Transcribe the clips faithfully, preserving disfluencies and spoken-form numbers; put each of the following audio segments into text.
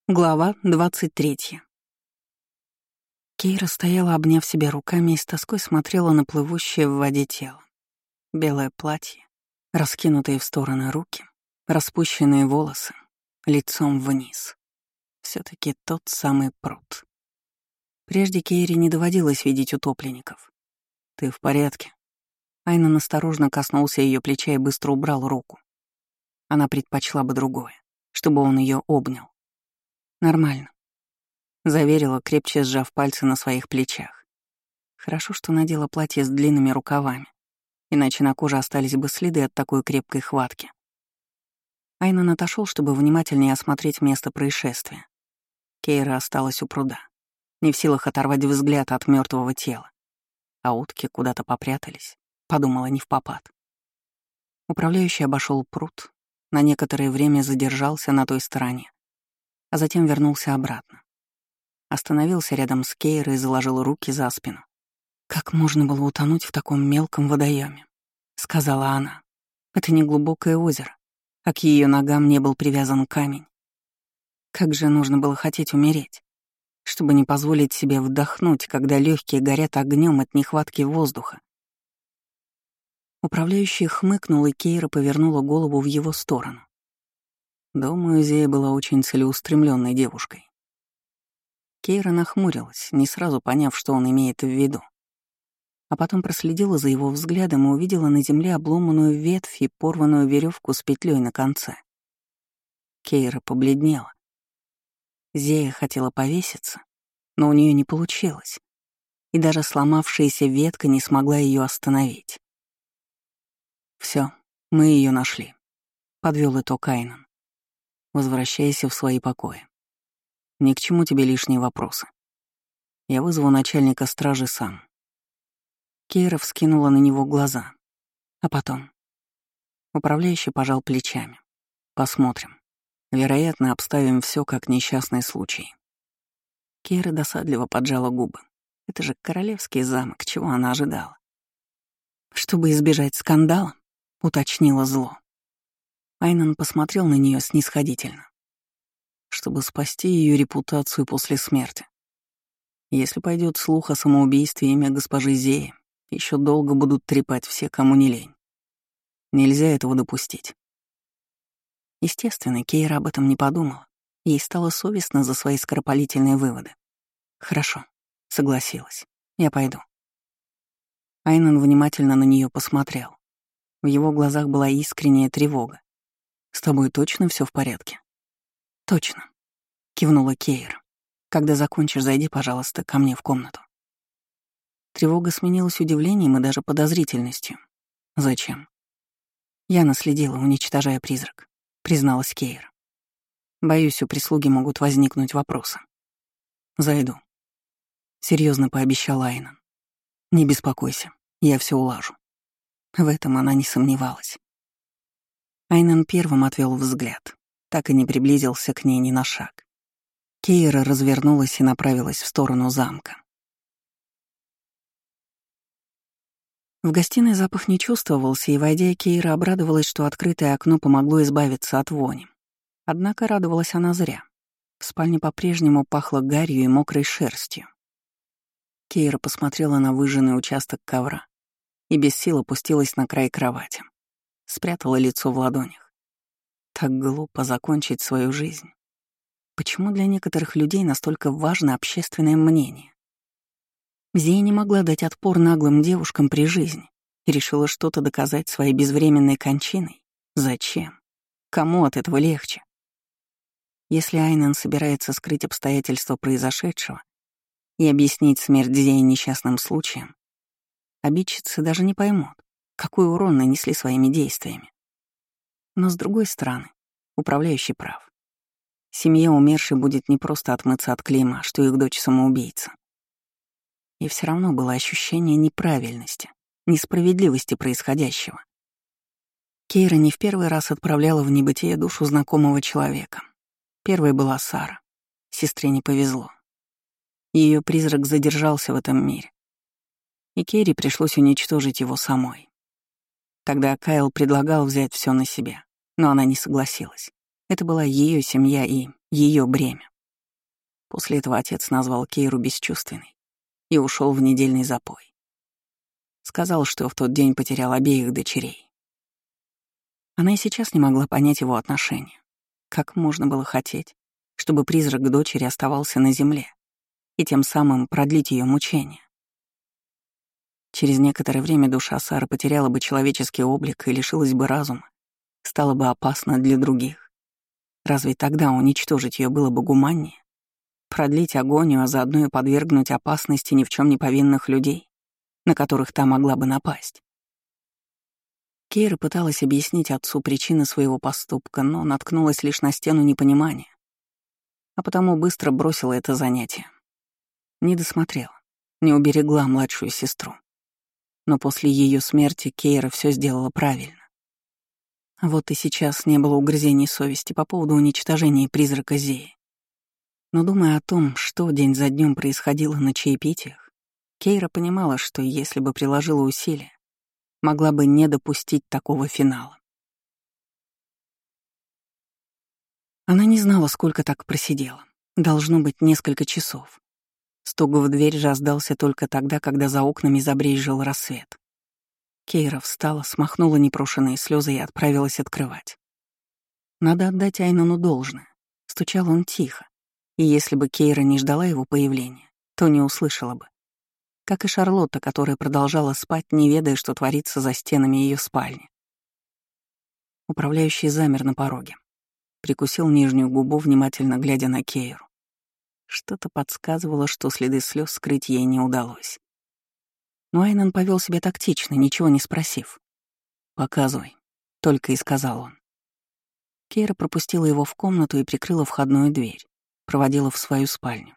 Глава двадцать третья. Кейра стояла, обняв себя руками, и с тоской смотрела на плывущее в воде тело. Белое платье, раскинутые в стороны руки, распущенные волосы, лицом вниз. все таки тот самый пруд. Прежде Кейре не доводилось видеть утопленников. «Ты в порядке?» Айнан осторожно коснулся ее плеча и быстро убрал руку. Она предпочла бы другое, чтобы он ее обнял. «Нормально», — заверила, крепче сжав пальцы на своих плечах. Хорошо, что надела платье с длинными рукавами, иначе на коже остались бы следы от такой крепкой хватки. Айнан отошел, чтобы внимательнее осмотреть место происшествия. Кейра осталась у пруда, не в силах оторвать взгляд от мертвого тела. А утки куда-то попрятались, подумала невпопад. Управляющий обошел пруд, на некоторое время задержался на той стороне, а затем вернулся обратно. Остановился рядом с Кейрой и заложил руки за спину. «Как можно было утонуть в таком мелком водоеме?» — сказала она. «Это не глубокое озеро, а к ее ногам не был привязан камень. Как же нужно было хотеть умереть, чтобы не позволить себе вдохнуть, когда легкие горят огнем от нехватки воздуха». Управляющий хмыкнул, и Кейра повернула голову в его сторону. Думаю, Зея была очень целеустремленной девушкой. Кейра нахмурилась, не сразу поняв, что он имеет в виду. А потом проследила за его взглядом и увидела на земле обломанную ветвь и порванную веревку с петлей на конце. Кейра побледнела. Зея хотела повеситься, но у нее не получилось, и даже сломавшаяся ветка не смогла ее остановить. Все, мы ее нашли, подвел итог Айнан. Возвращайся в свои покои. Ни к чему тебе лишние вопросы. Я вызову начальника стражи сам. Кейра вскинула на него глаза. А потом? Управляющий пожал плечами. Посмотрим. Вероятно, обставим все как несчастный случай. Кейра досадливо поджала губы. Это же королевский замок, чего она ожидала? Чтобы избежать скандала, уточнила зло. Айнан посмотрел на нее снисходительно. Чтобы спасти ее репутацию после смерти. Если пойдет слух о самоубийстве, имя госпожи Зеи еще долго будут трепать все, кому не лень. Нельзя этого допустить. Естественно, Кейра об этом не подумала. Ей стало совестно за свои скоропалительные выводы. «Хорошо», — согласилась. «Я пойду». Айнан внимательно на нее посмотрел. В его глазах была искренняя тревога. «С тобой точно все в порядке?» «Точно», — кивнула Кейра. «Когда закончишь, зайди, пожалуйста, ко мне в комнату». Тревога сменилась удивлением и даже подозрительностью. «Зачем?» «Я наследила, уничтожая призрак», — призналась Кейра. «Боюсь, у прислуги могут возникнуть вопросы». «Зайду», — серьезно пообещал Айнан. «Не беспокойся, я все улажу». В этом она не сомневалась. Айнан первым отвел взгляд, так и не приблизился к ней ни на шаг. Кейра развернулась и направилась в сторону замка. В гостиной запах не чувствовался, и, войдя, Кейра обрадовалась, что открытое окно помогло избавиться от вони. Однако радовалась она зря. В спальне по-прежнему пахло гарью и мокрой шерстью. Кейра посмотрела на выжженный участок ковра и без сил опустилась на край кровати. Спрятала лицо в ладонях. Так глупо закончить свою жизнь. Почему для некоторых людей настолько важно общественное мнение? Зея не могла дать отпор наглым девушкам при жизни и решила что-то доказать своей безвременной кончиной. Зачем? Кому от этого легче? Если Айнан собирается скрыть обстоятельства произошедшего и объяснить смерть Зеи несчастным случаем, обидчицы даже не поймут, какой урон нанесли своими действиями. Но с другой стороны, управляющий прав. Семье умершей будет не просто отмыться от клейма, что их дочь самоубийца. И все равно было ощущение неправильности, несправедливости происходящего. Кейра не в первый раз отправляла в небытие душу знакомого человека. Первой была Сара. Сестре не повезло. Ее призрак задержался в этом мире. И Кейре пришлось уничтожить его самой. Тогда Кайл предлагал взять все на себя, но она не согласилась. Это была ее семья и ее бремя. После этого отец назвал Кейру бесчувственной и ушел в недельный запой. Сказал, что в тот день потерял обеих дочерей. Она и сейчас не могла понять его отношения. Как можно было хотеть, чтобы призрак дочери оставался на земле и тем самым продлить ее мучения? Через некоторое время душа Сары потеряла бы человеческий облик и лишилась бы разума, стала бы опасна для других. Разве тогда уничтожить ее было бы гуманнее? Продлить агонию, а заодно и подвергнуть опасности ни в чем не повинных людей, на которых та могла бы напасть? Кейра пыталась объяснить отцу причины своего поступка, но наткнулась лишь на стену непонимания, а потому быстро бросила это занятие. Не досмотрела, не уберегла младшую сестру. Но после ее смерти Кейра все сделала правильно. Вот и сейчас не было угрызений совести по поводу уничтожения призрака Зеи. Но думая о том, что день за днем происходило на чаепитиях, Кейра понимала, что если бы приложила усилия, могла бы не допустить такого финала. Она не знала, сколько так просидела. Должно быть, несколько часов. Стук в дверь раздался только тогда, когда за окнами забрезжил рассвет. Кейра встала, смахнула непрошенные слезы и отправилась открывать. Надо отдать Айнану должное. Стучал он тихо, и если бы Кейра не ждала его появления, то не услышала бы. Как и Шарлотта, которая продолжала спать, не ведая, что творится за стенами ее спальни. Управляющий замер на пороге. Прикусил нижнюю губу, внимательно глядя на Кейру. Что-то подсказывало, что следы слез скрыть ей не удалось. Но Айнан повел себя тактично, ничего не спросив. «Показывай», — только и сказал он. Кейра пропустила его в комнату и прикрыла входную дверь, проводила в свою спальню.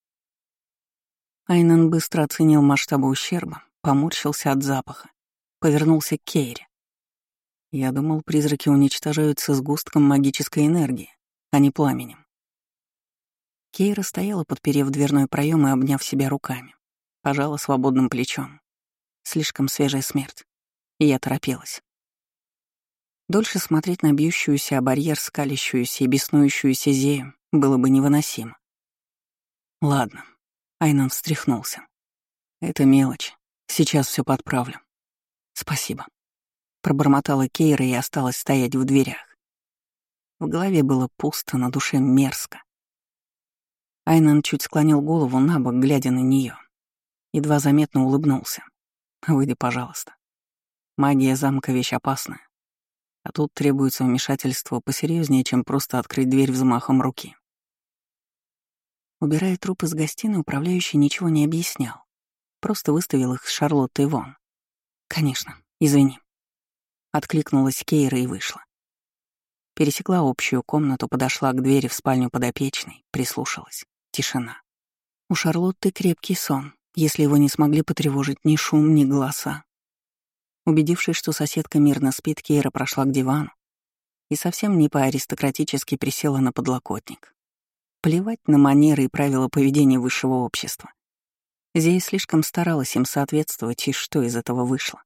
Айнан быстро оценил масштабы ущерба, поморщился от запаха, повернулся к Кейре. «Я думал, призраки уничтожаются сгустком магической энергии, а не пламенем». Кейра стояла, подперев дверной проем и обняв себя руками. Пожала свободным плечом. Слишком свежая смерть. И я торопилась. Дольше смотреть на бьющуюся о барьер, скалящуюся и беснующуюся Зею было бы невыносимо. Ладно. Айнан встряхнулся. Это мелочь. Сейчас все подправлю. Спасибо. Пробормотала Кейра и осталась стоять в дверях. В голове было пусто, на душе мерзко. Айнан чуть склонил голову набок, глядя на нее. Едва заметно улыбнулся. «Выйди, пожалуйста. Магия замка — вещь опасная. А тут требуется вмешательство посерьезнее, чем просто открыть дверь взмахом руки». Убирая труп из гостиной, управляющий ничего не объяснял. Просто выставил их с Шарлоттой вон. «Конечно, извини». Откликнулась Кейра и вышла. Пересекла общую комнату, подошла к двери в спальню подопечной, прислушалась. Тишина. У Шарлотты крепкий сон, если его не смогли потревожить ни шум, ни голоса. Убедившись, что соседка мирно спит, Кейра прошла к дивану и совсем не по-аристократически присела на подлокотник. Плевать на манеры и правила поведения высшего общества. Зея слишком старалась им соответствовать, и что из этого вышло?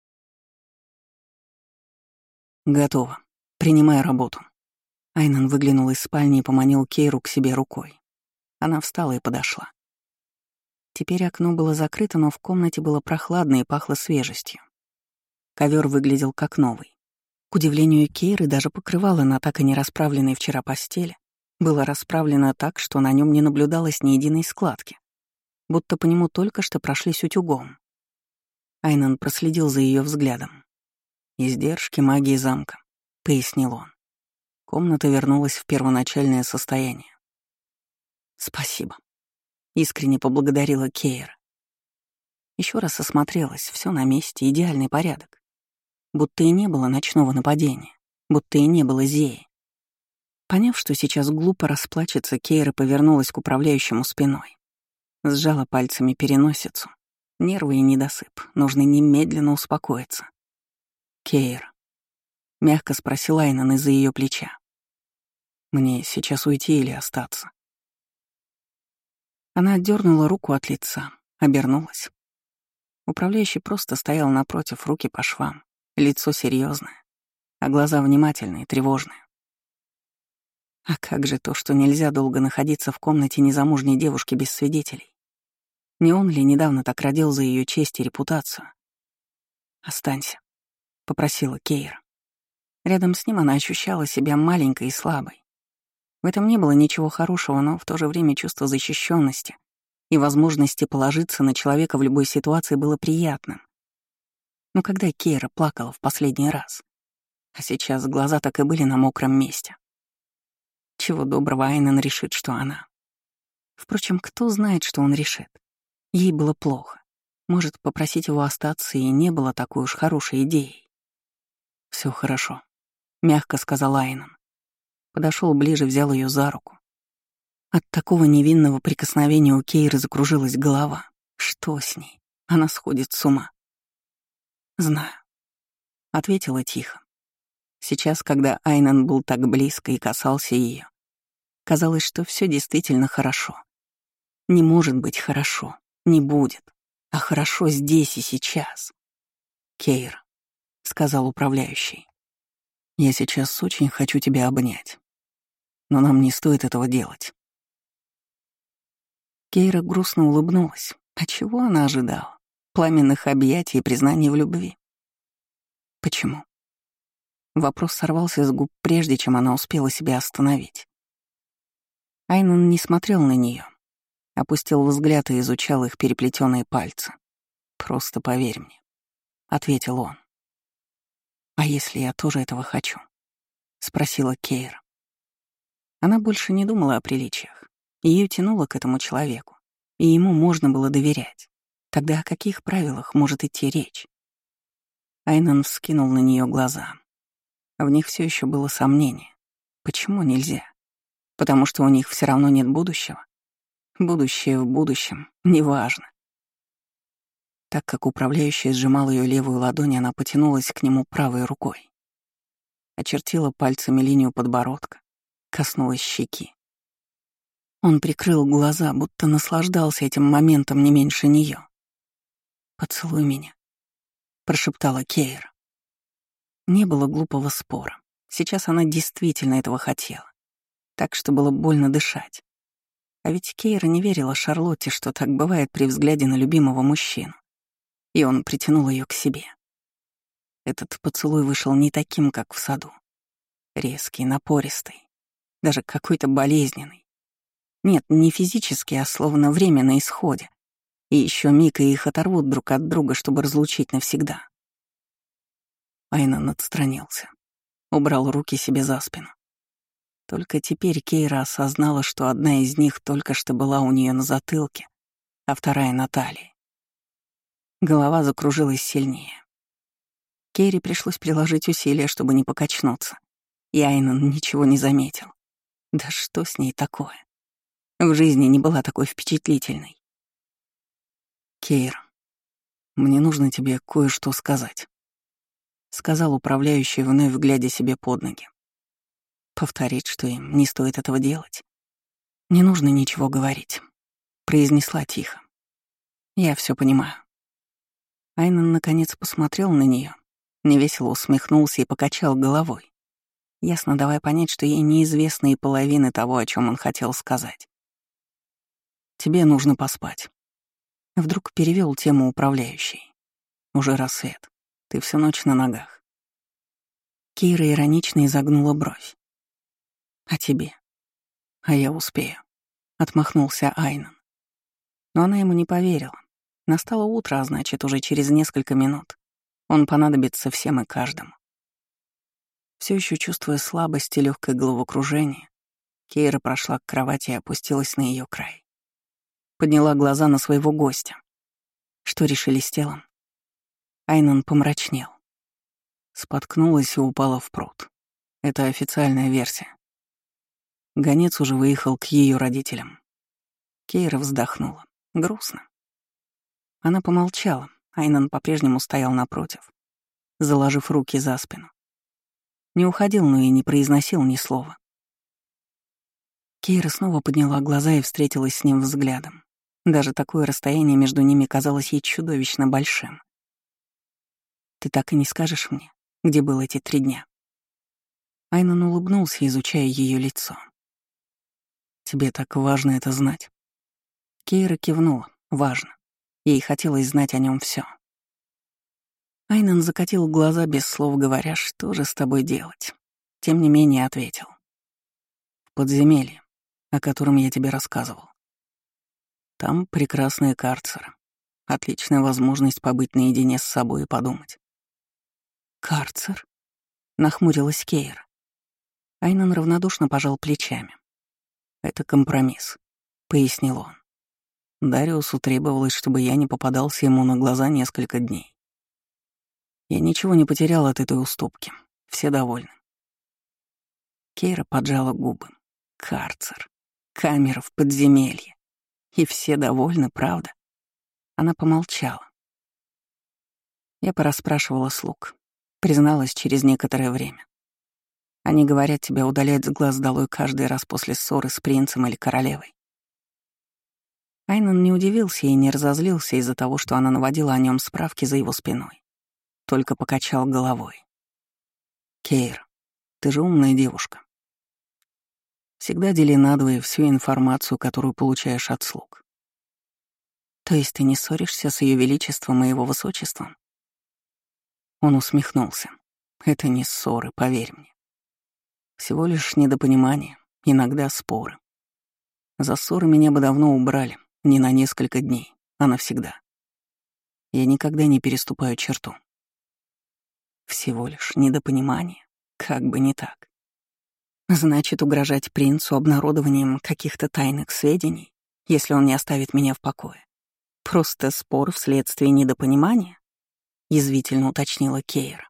«Готово. Принимай работу». Айнан выглянул из спальни и поманил Кейру к себе рукой. Она встала и подошла. Теперь окно было закрыто, но в комнате было прохладно и пахло свежестью. Ковер выглядел как новый. К удивлению Кейры, даже покрывало на так и не расправленной вчера постели было расправлено так, что на нем не наблюдалось ни единой складки, будто по нему только что прошлись утюгом. Айнан проследил за ее взглядом. «Издержки магии замка», — пояснил он. Комната вернулась в первоначальное состояние. «Спасибо», — искренне поблагодарила Кейра. Еще раз осмотрелась, все на месте, идеальный порядок. Будто и не было ночного нападения, будто и не было Зеи. Поняв, что сейчас глупо расплачется, Кейра повернулась к управляющему спиной. Сжала пальцами переносицу. Нервы и недосып, нужно немедленно успокоиться. «Кейра», — мягко спросила Айнан из-за ее плеча. «Мне сейчас уйти или остаться?» Она отдернула руку от лица, обернулась. Управляющий просто стоял напротив, руки по швам, лицо серьезное, а глаза внимательные, тревожные. А как же то, что нельзя долго находиться в комнате незамужней девушки без свидетелей? Не он ли недавно так родил за ее честь и репутацию? «Останься», — попросила Кейра. Рядом с ним она ощущала себя маленькой и слабой. В этом не было ничего хорошего, но в то же время чувство защищенности и возможности положиться на человека в любой ситуации было приятным. Но когда Кейра плакала в последний раз, а сейчас глаза так и были на мокром месте. Чего доброго Айнен решит, что она. Впрочем, кто знает, что он решит. Ей было плохо. Может, попросить его остаться и не было такой уж хорошей идеей. Все хорошо», — мягко сказал Айнен. Подошел ближе, взял ее за руку. От такого невинного прикосновения у Кейры закружилась голова. Что с ней? Она сходит с ума. «Знаю», — ответила тихо. Сейчас, когда Айнен был так близко и касался ее, казалось, что все действительно хорошо. Не может быть хорошо, не будет, а хорошо здесь и сейчас. «Кейра», — сказал управляющий, — «я сейчас очень хочу тебя обнять, но нам не стоит этого делать». Кейра грустно улыбнулась. А чего она ожидала? Пламенных объятий и признаний в любви. Почему? Вопрос сорвался с губ, прежде чем она успела себя остановить. Айнен не смотрел на нее, опустил взгляд и изучал их переплетенные пальцы. «Просто поверь мне», — ответил он. «А если я тоже этого хочу?» — спросила Кейра. Она больше не думала о приличиях. Ее тянуло к этому человеку, и ему можно было доверять. Тогда о каких правилах может идти речь? Айнен вскинул на нее глаза. В них все еще было сомнение. Почему нельзя? Потому что у них все равно нет будущего. Будущее в будущем, неважно. Так как управляющая сжимал ее левую ладонь, она потянулась к нему правой рукой. Очертила пальцами линию подбородка, коснулась щеки. Он прикрыл глаза, будто наслаждался этим моментом не меньше нее. «Поцелуй меня», — прошептала Кейра. Не было глупого спора. Сейчас она действительно этого хотела. Так что было больно дышать. А ведь Кейра не верила Шарлотте, что так бывает при взгляде на любимого мужчину. И он притянул ее к себе. Этот поцелуй вышел не таким, как в саду. Резкий, напористый, даже какой-то болезненный. Нет, не физически, а словно время на исходе. И еще миг, и их оторвут друг от друга, чтобы разлучить навсегда. Айнен отстранился, убрал руки себе за спину. Только теперь Кейра осознала, что одна из них только что была у нее на затылке, а вторая — на талии. Голова закружилась сильнее. Кейре пришлось приложить усилия, чтобы не покачнуться, и Айнен ничего не заметил. Да что с ней такое? В жизни не была такой впечатлительной. «Кейра, мне нужно тебе кое-что сказать», — сказал управляющий, вновь глядя себе под ноги. Повторить, что им не стоит этого делать. «Не нужно ничего говорить», — произнесла тихо. «Я все понимаю». Айнен наконец посмотрел на нее, невесело усмехнулся и покачал головой, ясно давая понять, что ей неизвестно и половины того, о чем он хотел сказать. «Тебе нужно поспать». Вдруг перевел тему управляющий. «Уже рассвет. Ты всю ночь на ногах». Кейра иронично изогнула бровь. «А тебе?» «А я успею», — отмахнулся Айнен. Но она ему не поверила. Настало утро, а значит, уже через несколько минут он понадобится всем и каждому. Все еще чувствуя слабость и легкое головокружение, Кейра прошла к кровати и опустилась на ее край. Подняла глаза на своего гостя. Что решили с телом? Айнен помрачнел. Споткнулась и упала в пруд. Это официальная версия. Гонец уже выехал к ее родителям. Кейра вздохнула. Грустно. Она помолчала. Айнен по-прежнему стоял напротив, заложив руки за спину. Не уходил, но и не произносил ни слова. Кейра снова подняла глаза и встретилась с ним взглядом. Даже такое расстояние между ними казалось ей чудовищно большим. «Ты так и не скажешь мне, где был эти три дня?» Айнен улыбнулся, изучая ее лицо. Тебе так важно это знать?» Кейра кивнула. Важно. Ей хотелось знать о нем все. Айнан закатил глаза, без слов говоря, что же с тобой делать. Тем не менее ответил. «В подземелье, о котором я тебе рассказывал. Там прекрасные карцеры. Отличная возможность побыть наедине с собой и подумать». «Карцер?» — нахмурилась Кейра. Айнан равнодушно пожал плечами. «Это компромисс», — пояснил он. Дариусу требовалось, чтобы я не попадался ему на глаза несколько дней. Я ничего не потерял от этой уступки. Все довольны. Кейра поджала губы. Карцер. Камера в подземелье. И все довольны, правда? Она помолчала. Я порасспрашивала слуг. Призналась через некоторое время. Они говорят, тебя удалять с глаз долой каждый раз после ссоры с принцем или королевой. Айнан не удивился и не разозлился из-за того, что она наводила о нем справки за его спиной. Только покачал головой. «Кейр, ты же умная девушка. Всегда дели надвое всю информацию, которую получаешь от слуг. То есть ты не ссоришься с Ее Величеством и Его Высочеством?» Он усмехнулся. «Это не ссоры, поверь мне. Всего лишь недопонимание, иногда споры. За ссоры меня бы давно убрали, не на несколько дней, а навсегда. Я никогда не переступаю черту. Всего лишь недопонимание, как бы не так. Значит, угрожать принцу обнародованием каких-то тайных сведений, если он не оставит меня в покое. Просто спор вследствие недопонимания?» — язвительно уточнила Кейра.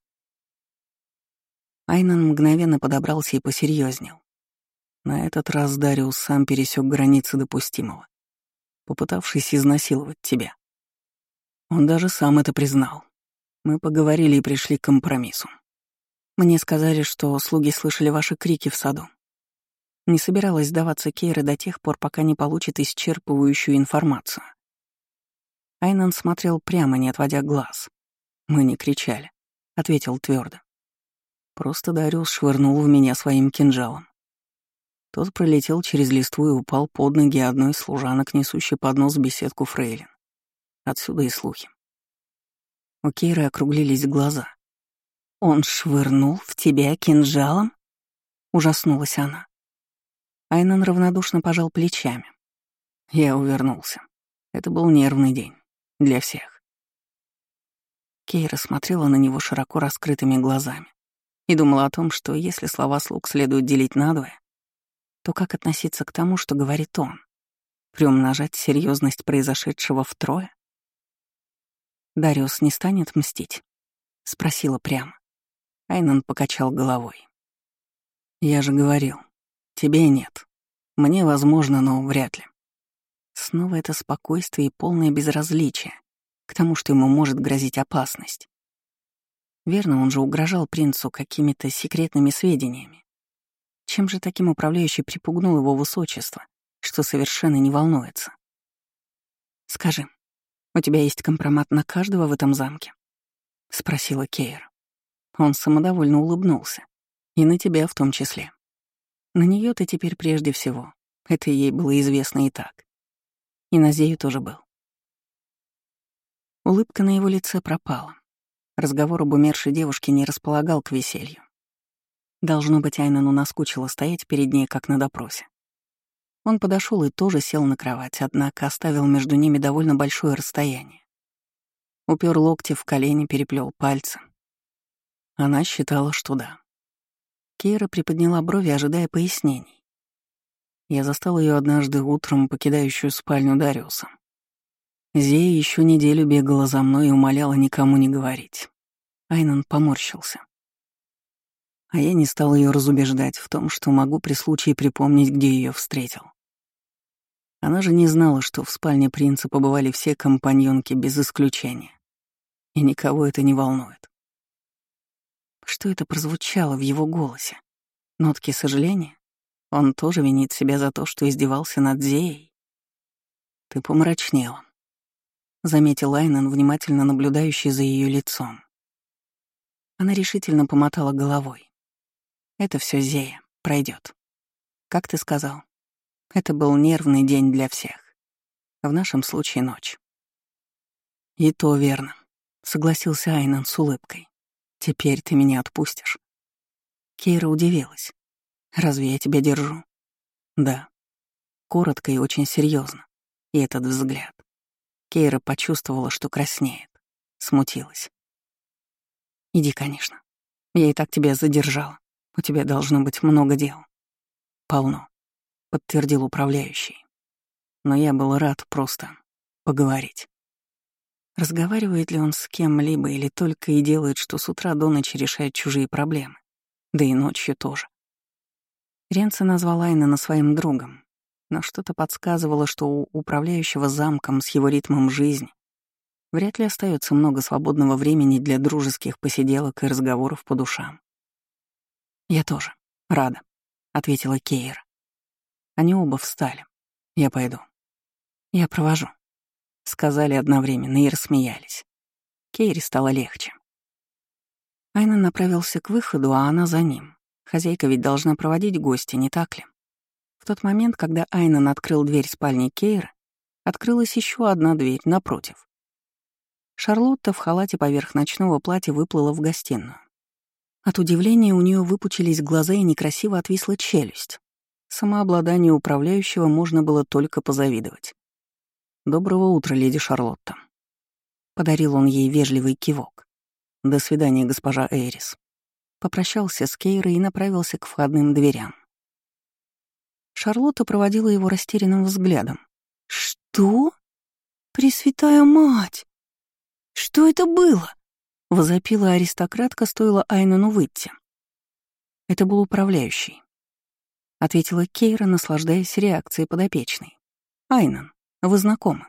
Айнан мгновенно подобрался и посерьезнел. На этот раз Дариус сам пересек границы допустимого, попытавшись изнасиловать тебя. Он даже сам это признал. Мы поговорили и пришли к компромиссу. Мне сказали, что слуги слышали ваши крики в саду. Не собиралась сдаваться Кейра до тех пор, пока не получит исчерпывающую информацию. Айнан смотрел прямо, не отводя глаз. «Мы не кричали», — ответил твердо. Просто Дариус швырнул в меня своим кинжалом. Тот пролетел через листву и упал под ноги одной из служанок, несущей поднос в беседку фрейлин. Отсюда и слухи. У Кейры округлились глаза. «Он швырнул в тебя кинжалом?» — ужаснулась она. Айнан равнодушно пожал плечами. Я увернулся. Это был нервный день. Для всех. Кейра смотрела на него широко раскрытыми глазами и думала о том, что если слова слуг следует делить надвое, то как относиться к тому, что говорит он? Приумножать серьезность произошедшего втрое? «Дариус не станет мстить?» — спросила прямо. Айнан покачал головой. «Я же говорил, тебе нет. Мне возможно, но вряд ли». Снова это спокойствие и полное безразличие к тому, что ему может грозить опасность. Верно, он же угрожал принцу какими-то секретными сведениями. Чем же таким управляющий припугнул его высочество, что совершенно не волнуется? «Скажи, у тебя есть компромат на каждого в этом замке?» — спросила Кейра. Он самодовольно улыбнулся. «И на тебя в том числе. На нее ты теперь прежде всего. Это ей было известно и так. И на Зею тоже был». Улыбка на его лице пропала. Разговор об умершей девушке не располагал к веселью. Должно быть, Айнану наскучило стоять перед ней, как на допросе. Он подошел и тоже сел на кровать, однако оставил между ними довольно большое расстояние. Упер локти в колени, переплел пальцы. Она считала, что да. Кейра приподняла брови, ожидая пояснений. Я застал ее однажды утром, покидающую спальню Дариуса. Зея еще неделю бегала за мной и умоляла никому не говорить. Айнан поморщился. А я не стал ее разубеждать в том, что могу при случае припомнить, где ее встретил. Она же не знала, что в спальне принца побывали все компаньонки без исключения. И никого это не волнует. Что это прозвучало в его голосе? Нотки сожаления? Он тоже винит себя за то, что издевался над Зеей? «Ты помрачнела», — заметил Айнан, внимательно наблюдающий за ее лицом. Она решительно помотала головой. «Это все Зея, пройдет. Как ты сказал, Это был нервный день для всех. В нашем случае ночь. «И то верно», — согласился Айнан с улыбкой. «Теперь ты меня отпустишь». Кейра удивилась. «Разве я тебя держу?» «Да». Коротко и очень серьезно. И этот взгляд. Кейра почувствовала, что краснеет. Смутилась. «Иди, конечно. Я и так тебя задержала. У тебя должно быть много дел». «Полно», — подтвердил управляющий. «Но я был рад просто поговорить». Разговаривает ли он с кем-либо или только и делает, что с утра до ночи решает чужие проблемы? Да и ночью тоже. Ренце назвал Айнена своим другом, но что-то подсказывало, что у управляющего замком с его ритмом жизни вряд ли остается много свободного времени для дружеских посиделок и разговоров по душам. «Я тоже. Рада», — ответила Кейра. Они оба встали. «Я пойду». «Я провожу», — сказали одновременно и рассмеялись. Кейре стало легче. Айнен направился к выходу, а она за ним. Хозяйка ведь должна проводить гостя, не так ли? В тот момент, когда Айнен открыл дверь спальни Кейры, открылась еще одна дверь напротив. Шарлотта в халате поверх ночного платья выплыла в гостиную. От удивления у нее выпучились глаза и некрасиво отвисла челюсть. Самообладанию управляющего можно было только позавидовать. «Доброго утра, леди Шарлотта». Подарил он ей вежливый кивок. «До свидания, госпожа Эйрис». Попрощался с Кейрой и направился к входным дверям. Шарлотта проводила его растерянным взглядом. «Что? Пресвятая мать! Что это было?» — возопила аристократка, стоило Айнену выйти. «Это был управляющий», — ответила Кейра, наслаждаясь реакцией подопечной. «Айнен, вы знакомы?»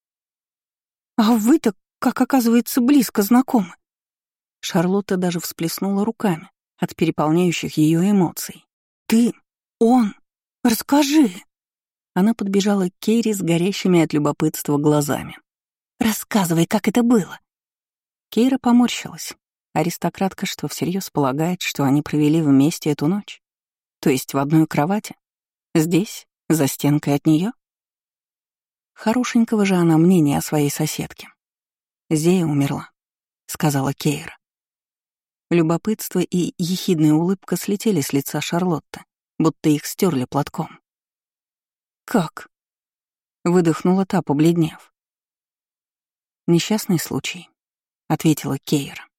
«А вы-то, как оказывается, близко знакомы». Шарлотта даже всплеснула руками от переполняющих ее эмоций. «Ты, он, расскажи!» Она подбежала к Кейре с горящими от любопытства глазами. «Рассказывай, как это было!» Кейра поморщилась. Аристократка что, всерьез полагает, что они провели вместе эту ночь? То есть в одной кровати? Здесь, за стенкой от нее? Хорошенького же она мнения о своей соседке. «Зея умерла», — сказала Кейра. Любопытство и ехидная улыбка слетели с лица Шарлотты, будто их стерли платком. «Как?» — выдохнула та, побледнев. «Несчастный случай», — ответила Кейра.